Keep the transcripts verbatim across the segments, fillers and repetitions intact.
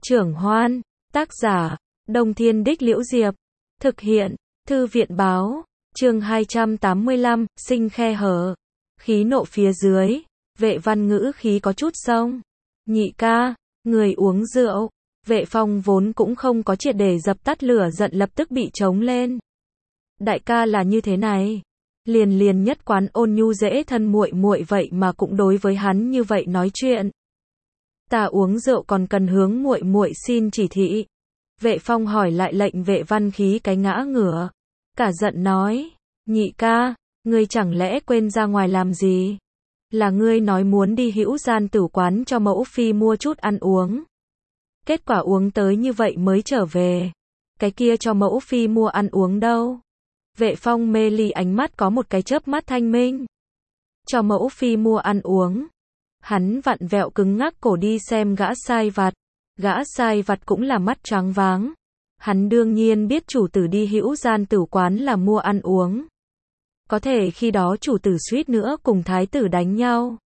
Trưởng Hoan, tác giả, Đông Thiên Đích Liễu Diệp, thực hiện, Thư viện Báo, chương hai trăm tám mươi lăm, sinh khe hở, khí nộ phía dưới, Vệ Văn ngữ khí có chút xông. Nhị ca, người uống rượu. Vệ Phong vốn cũng không có triệt để dập tắt lửa giận lập tức bị trống lên. Đại ca là như thế này, liền liền nhất quán ôn nhu dễ thân muội muội vậy mà cũng đối với hắn như vậy nói chuyện. Ta uống rượu còn cần hướng muội muội xin chỉ thị. Vệ Phong hỏi lại lệnh Vệ Văn khí cái ngã ngửa, cả giận nói, nhị ca, ngươi chẳng lẽ quên ra ngoài làm gì? Là ngươi nói muốn đi Hữu Gian tử quán cho mẫu phi mua chút ăn uống. Kết quả uống tới như vậy mới trở về. Cái kia cho mẫu phi mua ăn uống đâu? Vệ Phong mê ly ánh mắt có một cái chớp mắt thanh minh. Cho mẫu phi mua ăn uống. Hắn vặn vẹo cứng ngắc cổ đi xem gã sai vặt. Gã sai vặt cũng là mắt choáng váng. Hắn đương nhiên biết chủ tử đi Hữu Gian tử quán là mua ăn uống. Có thể khi đó chủ tử suýt nữa cùng thái tử đánh nhau.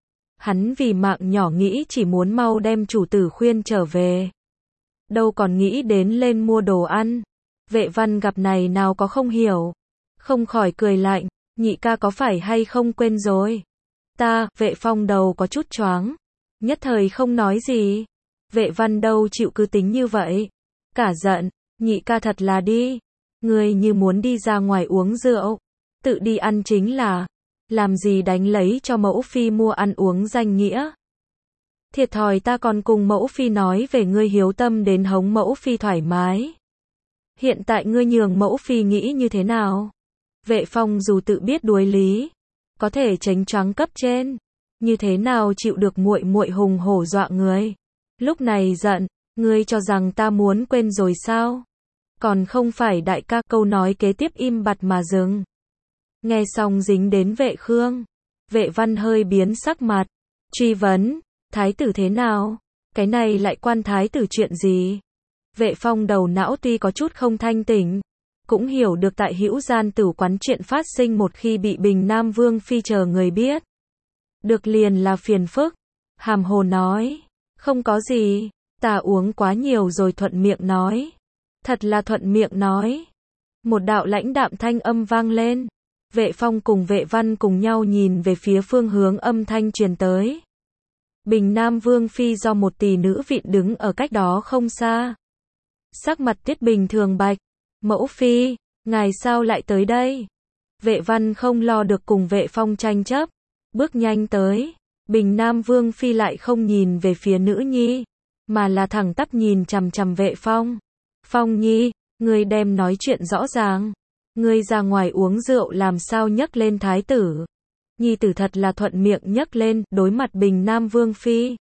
Hắn vì mạng nhỏ nghĩ chỉ muốn mau đem chủ tử khuyên trở về. Đâu còn nghĩ đến lên mua đồ ăn. Vệ Văn gặp này nào có không hiểu. Không khỏi cười lạnh, nhị ca có phải hay không quên rồi. Ta, Vệ Phong đầu có chút choáng. Nhất thời không nói gì. Vệ Văn đâu chịu cứ tính như vậy. Cả giận, nhị ca thật là đi. Người như muốn đi ra ngoài uống rượu. Tự đi ăn chính là. Làm gì đánh lấy cho mẫu phi mua ăn uống danh nghĩa. Thiệt thòi ta còn cùng mẫu phi nói về ngươi hiếu tâm đến hống mẫu phi thoải mái. Hiện tại ngươi nhường mẫu phi nghĩ như thế nào? Vệ Phong dù tự biết đuối lý, có thể tránh choáng cấp trên, như thế nào chịu được muội muội hùng hổ dọa người. Lúc này giận, ngươi cho rằng ta muốn quên rồi sao? Còn không phải đại ca. Câu nói kế tiếp im bặt mà dừng. Nghe xong dính đến Vệ Khương. Vệ Văn hơi biến sắc mặt. Truy vấn, thái tử thế nào? Cái này lại quan thái tử chuyện gì? Vệ Phong đầu não tuy có chút không thanh tỉnh, cũng hiểu được tại Hữu Gian tử quán chuyện phát sinh một khi bị Bình Nam Vương phi chờ người biết. Được liền là phiền phức. Hàm hồ nói, không có gì, ta uống quá nhiều rồi thuận miệng nói. Thật là thuận miệng nói. Một đạo lãnh đạm thanh âm vang lên. Vệ Phong cùng Vệ Văn cùng nhau nhìn về phía phương hướng âm thanh truyền tới. Bình Nam Vương phi do một tỷ nữ vịn đứng ở cách đó không xa. Sắc mặt Tiết Bình thường bạch. Mẫu phi, ngài sao lại tới đây? Vệ Văn không lo được cùng Vệ Phong tranh chấp, bước nhanh tới. Bình Nam Vương phi lại không nhìn về phía nữ nhi, mà là thẳng tắp nhìn chằm chằm Vệ Phong. Phong nhi, ngươi đem nói chuyện rõ ràng. Ngươi ra ngoài uống rượu làm sao nhấc lên thái tử? Nhi tử thật là thuận miệng nhấc lên, đối mặt Bình Nam Vương phi.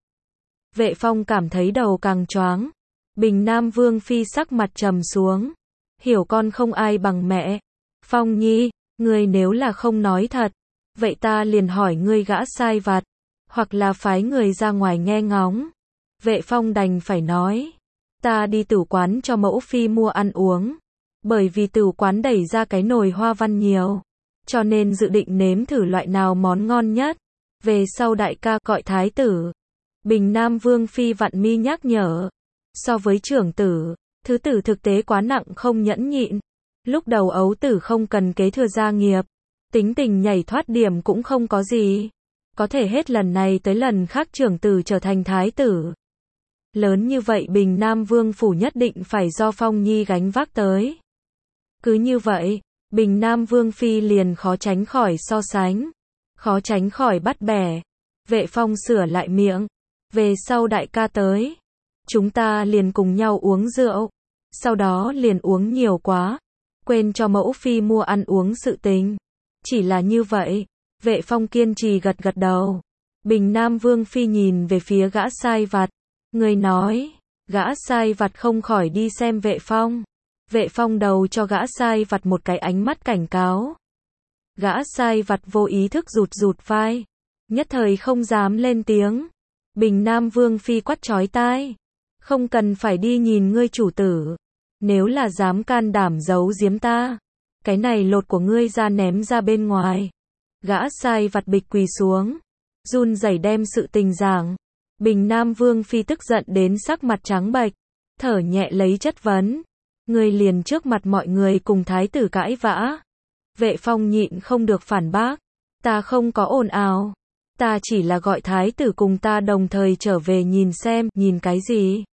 Vệ Phong cảm thấy đầu càng choáng. Bình Nam Vương phi sắc mặt trầm xuống. Hiểu con không ai bằng mẹ. Phong nhi, ngươi nếu là không nói thật, vậy ta liền hỏi ngươi gã sai vặt, hoặc là phái người ra ngoài nghe ngóng. Vệ Phong đành phải nói, ta đi tử quán cho mẫu phi mua ăn uống. Bởi vì tử quán đẩy ra cái nồi hoa văn nhiều, cho nên dự định nếm thử loại nào món ngon nhất. Về sau đại ca gọi thái tử. Bình Nam Vương phi vặn mi nhắc nhở. So với trưởng tử, thứ tử thực tế quá nặng không nhẫn nhịn. Lúc đầu ấu tử không cần kế thừa gia nghiệp, tính tình nhảy thoát điểm cũng không có gì. Có thể hết lần này tới lần khác trưởng tử trở thành thái tử. Lớn như vậy Bình Nam Vương phủ nhất định phải do Phong nhi gánh vác tới. Cứ như vậy, Bình Nam Vương phi liền khó tránh khỏi so sánh, khó tránh khỏi bắt bẻ. Vệ Phong sửa lại miệng, về sau đại ca tới, chúng ta liền cùng nhau uống rượu, sau đó liền uống nhiều quá, quên cho mẫu phi mua ăn uống sự tình. Chỉ là như vậy. Vệ Phong kiên trì gật gật đầu. Bình Nam Vương phi nhìn về phía gã sai vặt. Người nói, gã sai vặt không khỏi đi xem Vệ Phong. Vệ Phong đầu cho gã sai vặt một cái ánh mắt cảnh cáo. Gã sai vặt vô ý thức rụt rụt vai, nhất thời không dám lên tiếng. Bình Nam Vương phi quát chói tai, không cần phải đi nhìn ngươi chủ tử, nếu là dám can đảm giấu giếm ta, cái này lột của ngươi ra ném ra bên ngoài. Gã sai vặt bịch quỳ xuống, run rẩy đem sự tình giảng. Bình Nam Vương Phi tức giận đến sắc mặt trắng bệch, thở nhẹ lấy chất vấn. Ngươi liền trước mặt mọi người cùng thái tử cãi vã. Vệ Phong nhịn không được phản bác. Ta không có ồn ào. Ta chỉ là gọi thái tử cùng ta đồng thời trở về nhìn xem, nhìn cái gì?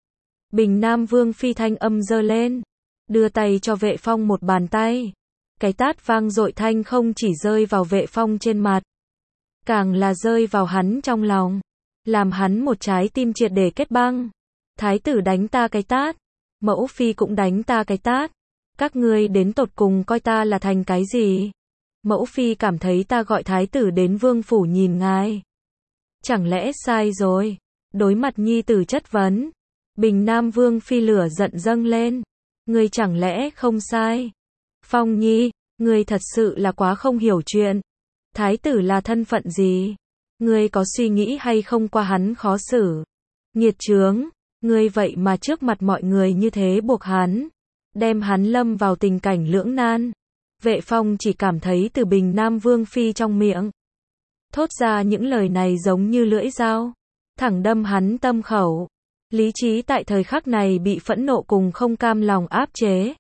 Bình Nam Vương Phi thanh âm giơ lên, đưa tay cho Vệ Phong một bàn tay. Cái tát vang dội thanh không chỉ rơi vào Vệ Phong trên mặt, càng là rơi vào hắn trong lòng, làm hắn một trái tim triệt để kết băng. Thái tử đánh ta cái tát, mẫu phi cũng đánh ta cái tát. Các ngươi đến tột cùng coi ta là thành cái gì? Mẫu phi cảm thấy ta gọi thái tử đến vương phủ nhìn ngài. Chẳng lẽ sai rồi? Đối mặt nhi tử chất vấn, Bình Nam Vương Phi lửa giận dâng lên. Ngươi chẳng lẽ không sai? Phong Nhi, ngươi thật sự là quá không hiểu chuyện. Thái tử là thân phận gì? Ngươi có suy nghĩ hay không qua hắn khó xử? Nghiệt chướng, ngươi vậy mà trước mặt mọi người như thế buộc hắn, đem hắn lâm vào tình cảnh lưỡng nan. Vệ Phong chỉ cảm thấy từ Bình Nam Vương Phi trong miệng thốt ra những lời này giống như lưỡi dao, thẳng đâm hắn tâm khẩu. Lý trí tại thời khắc này bị phẫn nộ cùng không cam lòng áp chế.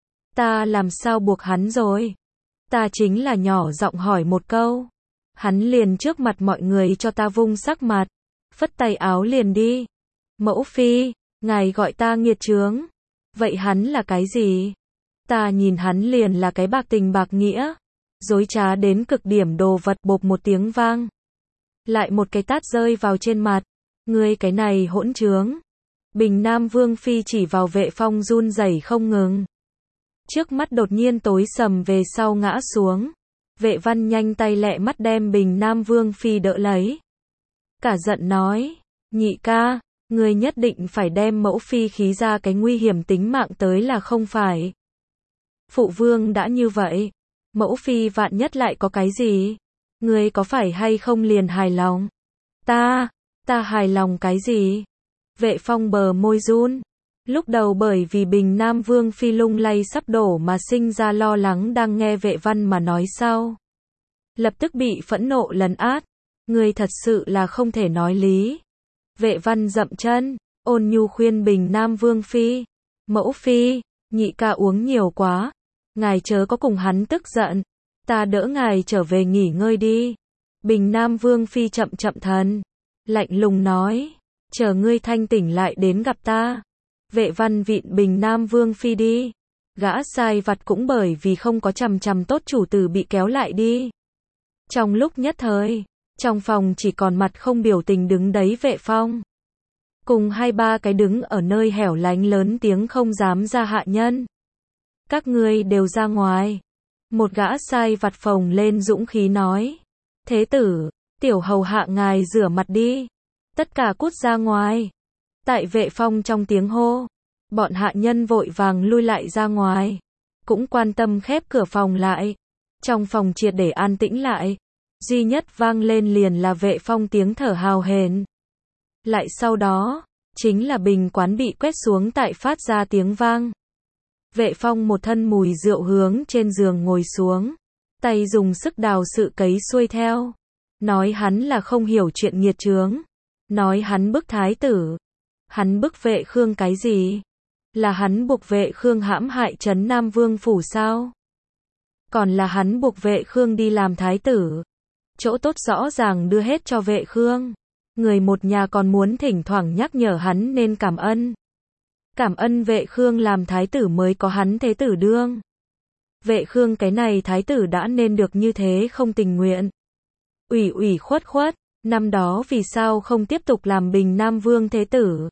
Ta làm sao buộc hắn rồi? Ta chính là nhỏ giọng hỏi một câu. Hắn liền trước mặt mọi người cho ta vung sắc mặt, phất tay áo liền đi. Mẫu phi, ngài gọi ta nghiệt chướng. Vậy hắn là cái gì? Ta nhìn hắn liền là cái bạc tình bạc nghĩa, dối trá đến cực điểm đồ vật. Bộp một tiếng vang, lại một cái tát rơi vào trên mặt. Ngươi cái này hỗn trướng. Bình Nam Vương Phi chỉ vào Vệ Phong run rẩy không ngừng. Trước mắt đột nhiên tối sầm về sau ngã xuống. Vệ Văn nhanh tay lẹ mắt đem Bình Nam Vương Phi đỡ lấy. Cả giận nói, nhị ca, ngươi nhất định phải đem mẫu phi khí ra cái nguy hiểm tính mạng tới là không phải. Phụ vương đã như vậy, mẫu phi vạn nhất lại có cái gì? Ngươi có phải hay không liền hài lòng? Ta, ta hài lòng cái gì? Vệ Phong bờ môi run. Lúc đầu bởi vì Bình Nam Vương Phi lung lay sắp đổ mà sinh ra lo lắng đang nghe Vệ Văn mà nói sau. Lập tức bị phẫn nộ lấn át. Ngươi thật sự là không thể nói lý. Vệ Văn dậm chân, ôn nhu khuyên Bình Nam Vương Phi. Mẫu Phi, nhị ca uống nhiều quá. Ngài chớ có cùng hắn tức giận. Ta đỡ ngài trở về nghỉ ngơi đi. Bình Nam Vương Phi chậm chậm thần, lạnh lùng nói. Chờ ngươi thanh tỉnh lại đến gặp ta. Vệ Văn vịn Bình Nam Vương Phi đi. Gã sai vặt cũng bởi vì không có chằm chằm tốt chủ tử bị kéo lại đi. Trong lúc nhất thời, trong phòng chỉ còn mặt không biểu tình đứng đấy Vệ Phong. Cùng hai ba cái đứng ở nơi hẻo lánh lớn tiếng không dám ra hạ nhân. Các ngươi đều ra ngoài. Một gã sai vặt phồng lên dũng khí nói. Thế tử, tiểu hầu hạ ngài rửa mặt đi. Tất cả cút ra ngoài. Tại Vệ Phong trong tiếng hô, bọn hạ nhân vội vàng lui lại ra ngoài. Cũng quan tâm khép cửa phòng lại. Trong phòng triệt để an tĩnh lại. Duy nhất vang lên liền là Vệ Phong tiếng thở hào hển. Lại sau đó, chính là bình quán bị quét xuống tại phát ra tiếng vang. Vệ Phong một thân mùi rượu hướng trên giường ngồi xuống. Tay dùng sức đào sự cấy xuôi theo. Nói hắn là không hiểu chuyện nghiệt chướng. Nói hắn bức thái tử. Hắn bức Vệ Khương cái gì? Là hắn buộc Vệ Khương hãm hại trấn Nam Vương phủ sao? Còn là hắn buộc Vệ Khương đi làm thái tử. Chỗ tốt rõ ràng đưa hết cho Vệ Khương. Người một nhà còn muốn thỉnh thoảng nhắc nhở hắn nên cảm ơn. Cảm ơn Vệ Khương làm thái tử mới có hắn thế tử đương. Vệ Khương cái này thái tử đã nên được như thế không tình nguyện. Ủy ủy khuất khuất, năm đó vì sao không tiếp tục làm Bình Nam Vương thế tử?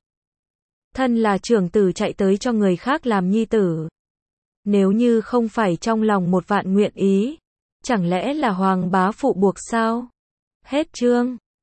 Thân là trưởng tử chạy tới cho người khác làm nhi tử. Nếu như không phải trong lòng một vạn nguyện ý, chẳng lẽ là hoàng bá phụ buộc sao? Hết chương.